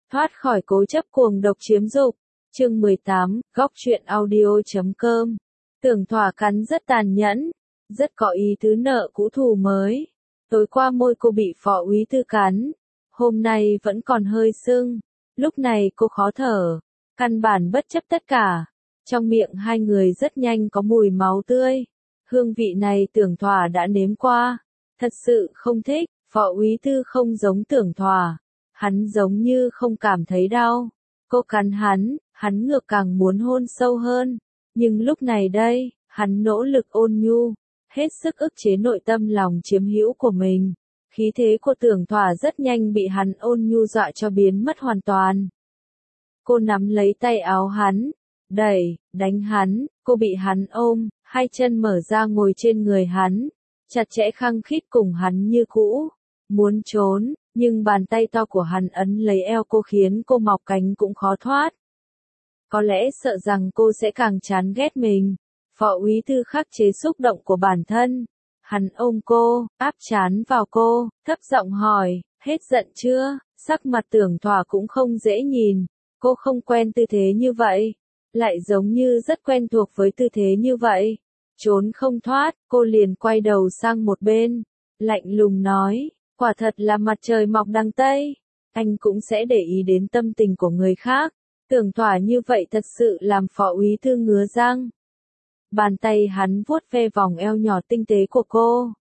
Thoát khỏi cố chấp cuồng độc chiếm dục. Chương 18, góc truyện audio.com. Tưởng Thỏa cắn rất tàn nhẫn, rất có ý tứ nợ cũ thù mới. Tối qua môi cô bị Phó Úy Tư cắn, hôm nay vẫn còn hơi sưng. Lúc này cô khó thở, căn bản bất chấp tất cả. Trong miệng hai người rất nhanh có mùi máu tươi. Hương vị này Tưởng Thỏa đã nếm qua, thật sự không thích. Phó Úy Tư không giống Tưởng Thỏa, hắn giống như không cảm thấy đau. Cô cắn hắn ngược càng muốn hôn sâu hơn. Nhưng lúc này đây, hắn nỗ lực ôn nhu, hết sức ức chế nội tâm lòng chiếm hữu của mình. Khí thế của Tưởng Thỏa rất nhanh bị hắn ôn nhu dọa cho biến mất hoàn toàn. Cô nắm lấy tay áo hắn, đẩy, đánh hắn, cô bị hắn ôm, hai chân mở ra ngồi trên người hắn, chặt chẽ khăng khít cùng hắn như cũ. Muốn trốn, nhưng bàn tay to của hắn ấn lấy eo cô khiến cô mọc cánh cũng khó thoát. Có lẽ sợ rằng cô sẽ càng chán ghét mình. Phó Úy Tư khắc chế xúc động của bản thân. Hắn ôm cô, áp trán vào cô, thấp giọng hỏi, hết giận chưa? Sắc mặt Tưởng Thỏa cũng không dễ nhìn. Cô không quen tư thế như vậy, lại giống như rất quen thuộc với tư thế như vậy. Trốn không thoát, cô liền quay đầu sang một bên, lạnh lùng nói, quả thật là mặt trời mọc đằng Tây, anh cũng sẽ để ý đến tâm tình của người khác. Tưởng Thỏa như vậy thật sự làm Phó Úy Tư ngứa răng. Bàn tay hắn vuốt ve vòng eo nhỏ tinh tế của cô.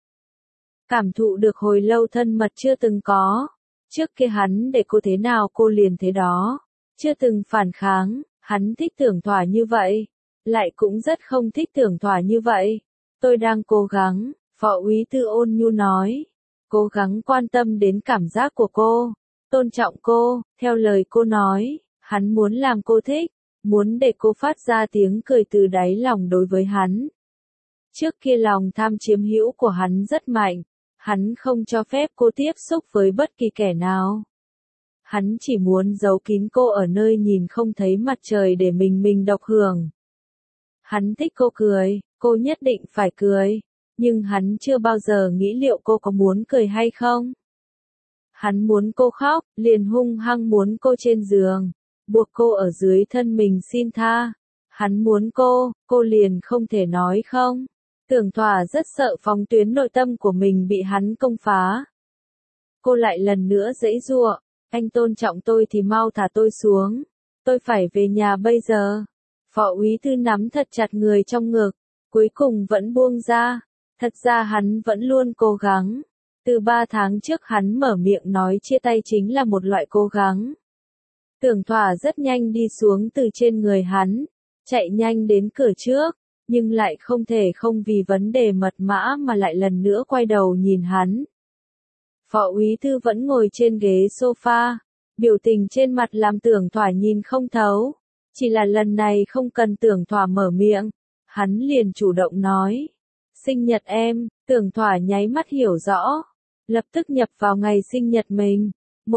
Cảm thụ được hồi lâu thân mật chưa từng có. Trước kia hắn để cô thế nào cô liền thế đó. Chưa từng phản kháng, hắn thích Tưởng Thỏa như vậy. Lại cũng rất không thích Tưởng Thỏa như vậy. Tôi đang cố gắng, Phó Úy Tư ôn nhu nói. Cố gắng quan tâm đến cảm giác của cô. Tôn trọng cô, theo lời cô nói. Hắn muốn làm cô thích, muốn để cô phát ra tiếng cười từ đáy lòng đối với hắn. Trước kia lòng tham chiếm hữu của hắn rất mạnh, hắn không cho phép cô tiếp xúc với bất kỳ kẻ nào. Hắn chỉ muốn giấu kín cô ở nơi nhìn không thấy mặt trời để mình độc hưởng. Hắn thích cô cười, cô nhất định phải cười, nhưng hắn chưa bao giờ nghĩ liệu cô có muốn cười hay không. Hắn muốn cô khóc, liền hung hăng muốn cô trên giường. Buộc cô ở dưới thân mình xin tha. Hắn muốn cô liền không thể nói không. Tưởng Thỏa rất sợ phóng tuyến nội tâm của mình bị hắn công phá. Cô lại lần nữa giãy giụa, anh tôn trọng tôi thì mau thả tôi xuống. Tôi phải về nhà bây giờ. Phó Úy Tư nắm thật chặt người trong ngực, cuối cùng vẫn buông ra. Thật ra hắn vẫn luôn cố gắng. Từ 3 tháng trước hắn mở miệng nói chia tay chính là một loại cố gắng. Tưởng Thỏa rất nhanh đi xuống từ trên người hắn, chạy nhanh đến cửa trước, nhưng lại không thể không vì vấn đề mật mã mà lại lần nữa quay đầu nhìn hắn. Phó Úy Tư vẫn ngồi trên ghế sofa, biểu tình trên mặt làm Tưởng Thỏa nhìn không thấu. Chỉ là lần này không cần Tưởng Thỏa mở miệng, hắn liền chủ động nói. Sinh nhật em, Tưởng Thỏa nháy mắt hiểu rõ, lập tức nhập vào ngày sinh nhật mình,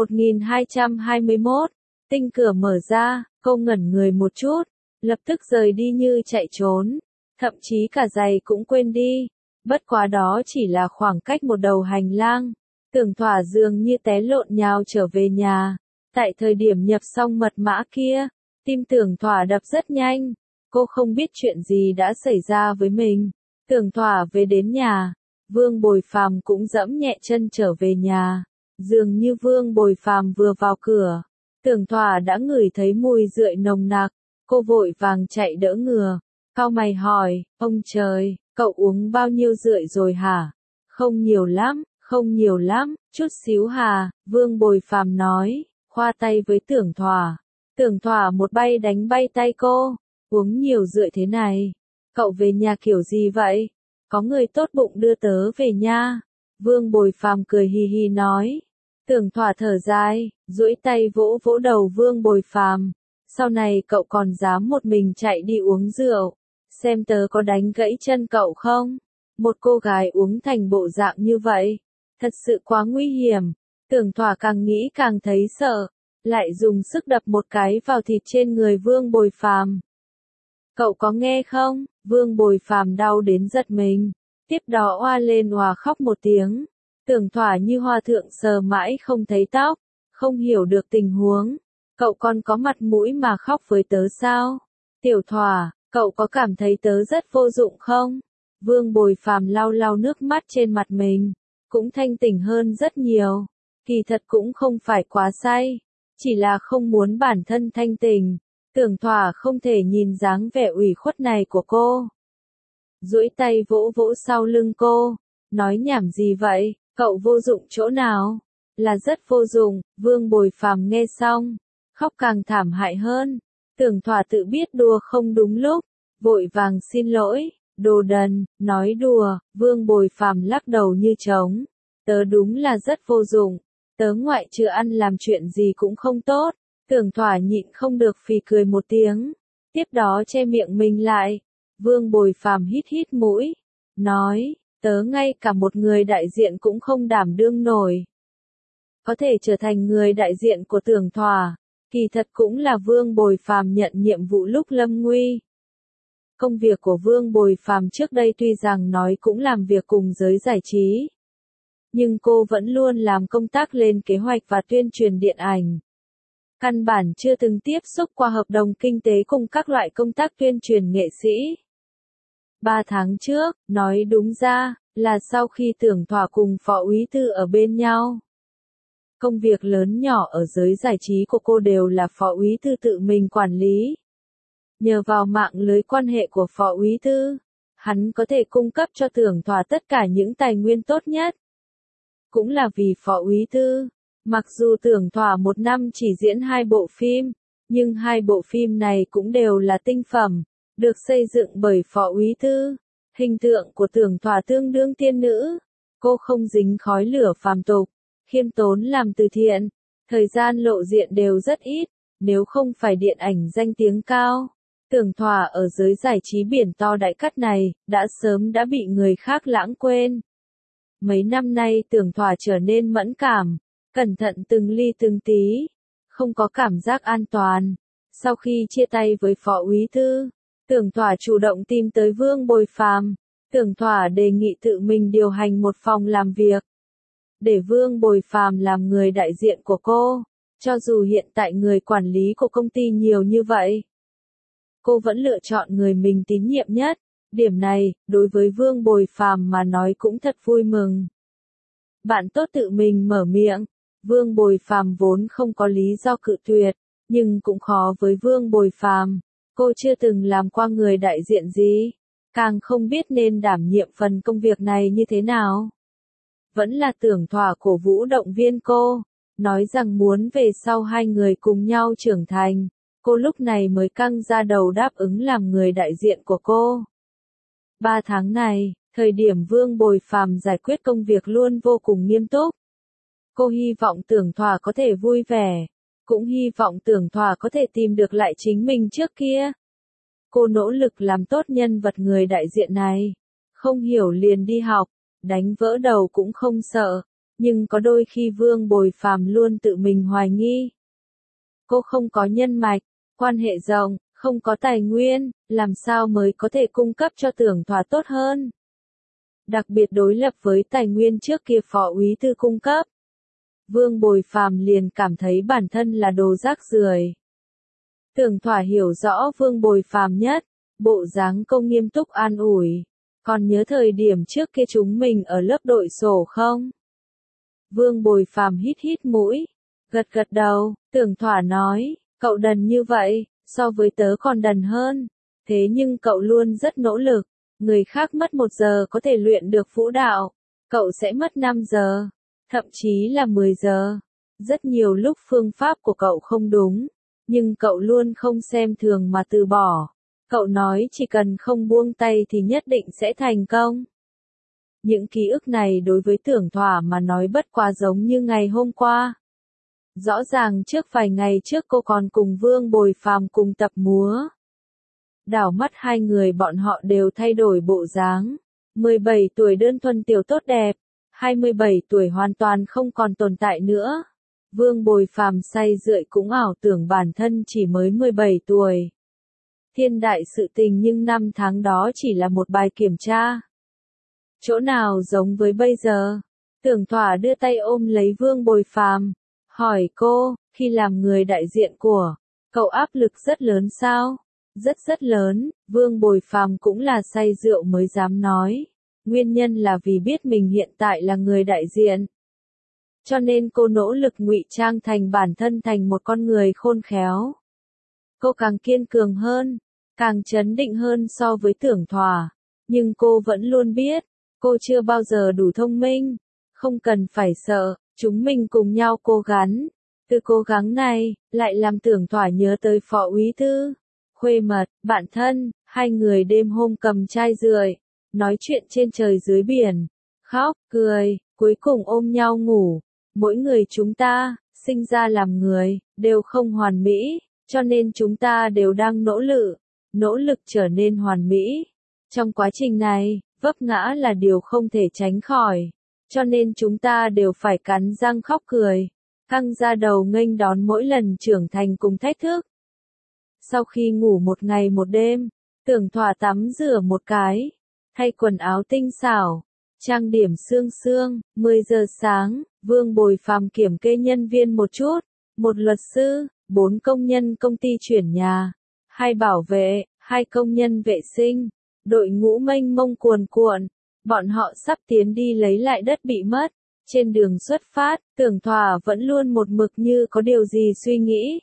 1221. Tinh cửa mở ra, cô ngẩn người một chút, lập tức rời đi như chạy trốn, thậm chí cả giày cũng quên đi. Bất quá đó chỉ là khoảng cách một đầu hành lang. Tưởng Thỏa dường như té lộn nhào trở về nhà. Tại thời điểm nhập xong mật mã kia, tim Tưởng Thỏa đập rất nhanh. Cô không biết chuyện gì đã xảy ra với mình. Tưởng Thỏa về đến nhà, Vương Bồi Phàm cũng dẫm nhẹ chân trở về nhà. Dường như Vương Bồi Phàm vừa vào cửa, Tưởng Thỏa đã ngửi thấy mùi rượu nồng nặc, cô vội vàng chạy đỡ ngừa, cau mày hỏi, ông trời, cậu uống bao nhiêu rượu rồi hả? Không nhiều lắm, chút xíu hà, Vương Bồi Phàm nói, khoa tay với Tưởng Thỏa. Tưởng Thỏa một bay đánh bay tay cô, uống nhiều rượu thế này, cậu về nhà kiểu gì vậy? Có người tốt bụng đưa tớ về nha. Vương Bồi Phàm cười hì hì nói. Tưởng Thỏa thở dài, duỗi tay vỗ vỗ đầu Vương Bồi Phàm. Sau này cậu còn dám một mình chạy đi uống rượu, xem tớ có đánh gãy chân cậu không? Một cô gái uống thành bộ dạng như vậy, thật sự quá nguy hiểm. Tưởng Thỏa càng nghĩ càng thấy sợ, lại dùng sức đập một cái vào thịt trên người Vương Bồi Phàm. Cậu có nghe không? Vương Bồi Phàm đau đến giật mình, tiếp đó oa lên òa khóc một tiếng. Tưởng Thỏa như hòa thượng sờ mãi không thấy tóc, không hiểu được tình huống. Cậu còn có mặt mũi mà khóc với tớ sao? Tiểu Thỏa, cậu có cảm thấy tớ rất vô dụng không? Vương Bồi Phàm lau lau nước mắt trên mặt mình, cũng thanh tỉnh hơn rất nhiều. Kỳ thật cũng không phải quá say, chỉ là không muốn bản thân thanh tỉnh. Tưởng Thỏa không thể nhìn dáng vẻ ủy khuất này của cô. Duỗi tay vỗ vỗ sau lưng cô, nói nhảm gì vậy, cậu vô dụng chỗ nào? Là rất vô dụng. Vương Bồi Phàm nghe xong, khóc càng thảm hại hơn. Tưởng Thỏa tự biết đùa không đúng lúc, vội vàng xin lỗi, đồ đần, nói đùa. Vương Bồi Phàm lắc đầu như trống, tớ đúng là rất vô dụng, tớ ngoại trừ ăn làm chuyện gì cũng không tốt. Tưởng Thỏa nhịn không được phì cười một tiếng, tiếp đó che miệng mình lại. Vương Bồi Phàm hít hít mũi, nói, tớ ngay cả một người đại diện cũng không đảm đương nổi. Có thể trở thành người đại diện của Tưởng Thỏa, kỳ thật cũng là Vương Bồi Phàm nhận nhiệm vụ lúc lâm nguy. Công việc của Vương Bồi Phàm trước đây tuy rằng nói cũng làm việc cùng giới giải trí, nhưng cô vẫn luôn làm công tác lên kế hoạch và tuyên truyền điện ảnh. Căn bản chưa từng tiếp xúc qua hợp đồng kinh tế cùng các loại công tác tuyên truyền nghệ sĩ. 3 tháng trước, nói đúng ra, là sau khi Tưởng Thỏa cùng Phó Úy Tư ở bên nhau. Công việc lớn nhỏ ở giới giải trí của cô đều là Phó Úy Tư tự mình quản lý. Nhờ vào mạng lưới quan hệ của Phó Úy Tư, hắn có thể cung cấp cho Tưởng Thỏa tất cả những tài nguyên tốt nhất. Cũng là vì Phó Úy Tư, mặc dù Tưởng Thỏa một năm chỉ diễn 2 bộ phim, nhưng 2 bộ phim này cũng đều là tinh phẩm, được xây dựng bởi Phó Úy Tư. Hình tượng của Tưởng Thỏa tương đương tiên nữ, cô không dính khói lửa phàm tục, khiêm tốn làm từ thiện, thời gian lộ diện đều rất ít, nếu không phải điện ảnh danh tiếng cao. Tưởng Thỏa ở giới giải trí biển to đại cát này, đã sớm đã bị người khác lãng quên. Mấy năm nay Tưởng Thỏa trở nên mẫn cảm, cẩn thận từng ly từng tí, không có cảm giác an toàn. Sau khi chia tay với Phó Úy Tư, Tưởng Thỏa chủ động tìm tới Vương Bồi Phàm. Tưởng Thỏa đề nghị tự mình điều hành một phòng làm việc, để Vương Bồi Phàm làm người đại diện của cô. Cho dù hiện tại người quản lý của công ty nhiều như vậy, cô vẫn lựa chọn người mình tín nhiệm nhất. Điểm này, đối với Vương Bồi Phàm mà nói cũng thật vui mừng. Bạn tốt tự mình mở miệng. Vương Bồi Phàm vốn không có lý do cự tuyệt, nhưng cũng khó với Vương Bồi Phàm. Cô chưa từng làm qua người đại diện gì, càng không biết nên đảm nhiệm phần công việc này như thế nào. Vẫn là Tưởng Thỏa cổ vũ động viên cô, nói rằng muốn về sau hai người cùng nhau trưởng thành. Cô lúc này mới căng ra đầu đáp ứng làm người đại diện của cô. 3 tháng này, thời điểm Vương Bồi Phàm giải quyết công việc luôn vô cùng nghiêm túc. Cô hy vọng Tưởng Thỏa có thể vui vẻ, cũng hy vọng Tưởng Thỏa có thể tìm được lại chính mình trước kia. Cô nỗ lực làm tốt nhân vật người đại diện này, không hiểu liền đi học, đánh vỡ đầu cũng không sợ, nhưng có đôi khi Vương Bồi Phàm luôn tự mình hoài nghi. Cô không có nhân mạch, quan hệ rộng, không có tài nguyên, làm sao mới có thể cung cấp cho Tưởng Thỏa tốt hơn. Đặc biệt đối lập với tài nguyên trước kia Phó Úy Tư cung cấp. Vương Bồi Phàm liền cảm thấy bản thân là đồ rác rưởi. Tưởng Thỏa hiểu rõ Vương Bồi Phàm nhất, bộ dáng cô nghiêm túc an ủi. Còn nhớ thời điểm trước kia chúng mình ở lớp đội sổ không? Vương Bồi Phàm hít hít mũi, gật gật đầu. Tưởng Thỏa nói, cậu đần như vậy, so với tớ còn đần hơn. Thế nhưng cậu luôn rất nỗ lực, người khác mất 1 giờ có thể luyện được vũ đạo, cậu sẽ mất 5 giờ, thậm chí là 10 giờ. Rất nhiều lúc phương pháp của cậu không đúng, nhưng cậu luôn không xem thường mà từ bỏ. Cậu nói chỉ cần không buông tay thì nhất định sẽ thành công. Những ký ức này đối với Tưởng Thỏa mà nói bất quá giống như ngày hôm qua. Rõ ràng trước vài ngày trước cô còn cùng Vương Bồi Phàm cùng tập múa. Đảo mắt hai người bọn họ đều thay đổi bộ dáng. 17 tuổi đơn thuần tiểu tốt đẹp, 27 tuổi hoàn toàn không còn tồn tại nữa. Vương Bồi Phàm say rượu cũng ảo tưởng bản thân chỉ mới 17 tuổi. Thiên đại sự tình nhưng 5 tháng đó chỉ là một bài kiểm tra. Chỗ nào giống với bây giờ? Tưởng Thỏa đưa tay ôm lấy Vương Bồi Phàm, hỏi cô, Khi làm người đại diện của, cậu áp lực rất lớn sao? Rất lớn, Vương Bồi Phàm cũng là say rượu mới dám nói. Nguyên nhân là vì biết mình hiện tại là người đại diện. Cho nên cô nỗ lực ngụy trang thành bản thân thành một con người khôn khéo. Cô càng kiên cường hơn, càng trấn định hơn so với Tưởng Thỏa. Nhưng cô vẫn luôn biết, cô chưa bao giờ đủ thông minh. Không cần phải sợ, chúng mình cùng nhau cố gắng. Từ cố gắng này, lại làm Tưởng Thỏa nhớ tới Phó Úy Thư. Khuê mật, bạn thân, hai người đêm hôm cầm chai rượu, nói chuyện trên trời dưới biển, khóc, cười, cuối cùng ôm nhau ngủ. Mỗi người chúng ta, sinh ra làm người, đều không hoàn mỹ, cho nên chúng ta đều đang nỗ lực trở nên hoàn mỹ. Trong quá trình này, vấp ngã là điều không thể tránh khỏi, cho nên chúng ta đều phải cắn răng khóc cười, căng ra đầu nghênh đón mỗi lần trưởng thành cùng thách thức. Sau khi ngủ một ngày một đêm, Tưởng Thỏa tắm rửa một cái, thay quần áo tinh xảo, trang điểm sương sương, 10 giờ sáng, Vương Bồi Phàm kiểm kê nhân viên một chút, một luật sư, 4 công nhân công ty chuyển nhà, 2 bảo vệ, 2 công nhân vệ sinh, đội ngũ mênh mông cuồn cuộn, bọn họ sắp tiến đi lấy lại đất bị mất. Trên đường xuất phát, Tưởng Thỏa vẫn luôn một mực như có điều gì suy nghĩ.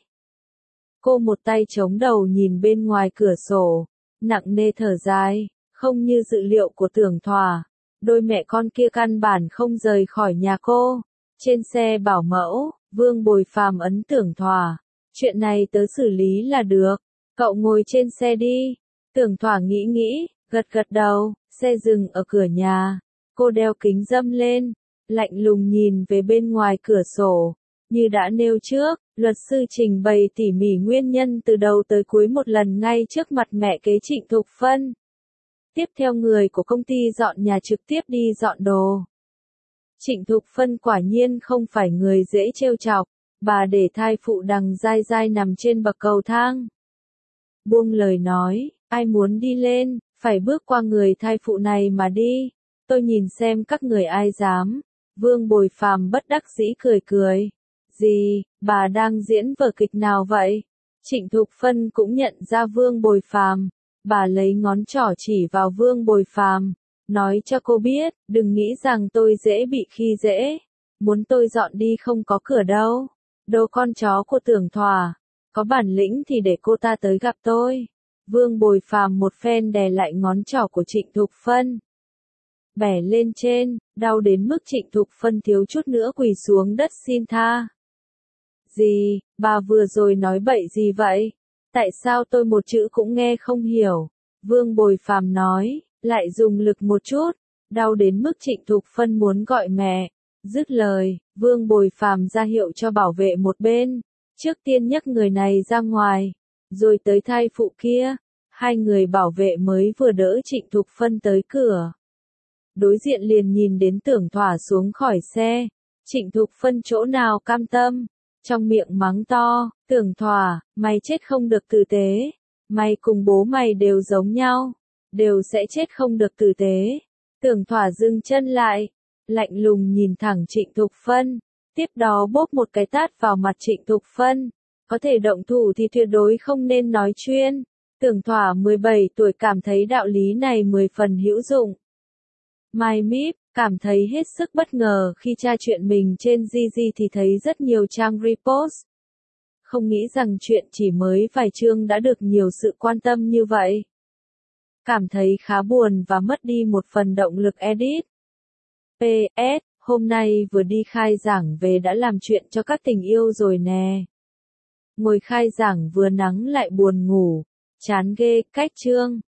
Cô một tay chống đầu nhìn bên ngoài cửa sổ, nặng nề thở dài, không như dự liệu của Tưởng Thỏa. Đôi mẹ con kia căn bản không rời khỏi nhà cô. Trên xe bảo mẫu, Vương Bồi Phàm ấn Tưởng Thỏa. Chuyện này tớ xử lý là được. Cậu ngồi trên xe đi. Tưởng Thỏa nghĩ, gật đầu, xe dừng ở cửa nhà. Cô đeo kính râm lên, lạnh lùng nhìn về bên ngoài cửa sổ. Như đã nêu trước, luật sư trình bày tỉ mỉ nguyên nhân từ đầu tới cuối một lần ngay trước mặt mẹ kế Trịnh Thục Phân. Tiếp theo người của công ty dọn nhà trực tiếp đi dọn đồ. Trịnh Thục Phân quả nhiên không phải người dễ trêu chọc, bà để thai phụ đằng dai dai nằm trên bậc cầu thang. Buông lời nói, ai muốn đi lên, phải bước qua người thai phụ này mà đi. Tôi nhìn xem các người ai dám. Vương Bồi Phàm bất đắc dĩ cười. Gì, bà đang diễn vở kịch nào vậy? Trịnh Thục Phân cũng nhận ra Vương Bồi Phàm. Bà lấy ngón trỏ chỉ vào Vương Bồi Phàm, nói cho cô biết, đừng nghĩ rằng tôi dễ bị khi dễ. Muốn tôi dọn đi không có cửa đâu. Đồ con chó của Tưởng Thỏa. Có bản lĩnh thì để cô ta tới gặp tôi. Vương Bồi Phàm một phen đè lại ngón trỏ của Trịnh Thục Phân. Bẻ lên trên, đau đến mức Trịnh Thục Phân thiếu chút nữa quỳ xuống đất xin tha. Gì, bà vừa rồi nói bậy gì vậy? Tại sao tôi một chữ cũng nghe không hiểu? Vương Bồi Phàm nói, lại dùng lực một chút, đau đến mức Trịnh Thục Phân muốn gọi mẹ. Dứt lời, Vương Bồi Phàm ra hiệu cho bảo vệ một bên, trước tiên nhấc người này ra ngoài, rồi tới thai phụ kia. Hai người bảo vệ mới vừa đỡ Trịnh Thục Phân tới cửa. Đối diện liền nhìn đến Tưởng Thỏa xuống khỏi xe. Trịnh Thục Phân chỗ nào cam tâm, trong miệng mắng to, Tưởng Thỏa, mày chết không được tử tế. Mày cùng bố mày đều giống nhau, đều sẽ chết không được tử tế. Tưởng Thỏa dừng chân lại, lạnh lùng nhìn thẳng Trịnh Thục Phân, tiếp đó bóp một cái tát vào mặt Trịnh Thục Phân. Có thể động thủ thì tuyệt đối không nên nói chuyên. Tưởng Thỏa 17 tuổi cảm thấy đạo lý này 10 phần hữu dụng. Mai Míp, cảm thấy hết sức bất ngờ khi tra chuyện mình trên GG thì thấy rất nhiều trang repost. Không nghĩ rằng chuyện chỉ mới vài chương đã được nhiều sự quan tâm như vậy. Cảm thấy khá buồn và mất đi một phần động lực edit. PS, hôm nay vừa đi khai giảng về đã làm chuyện cho các tình yêu rồi nè. Ngồi khai giảng vừa nắng lại buồn ngủ, chán ghê, cách chương.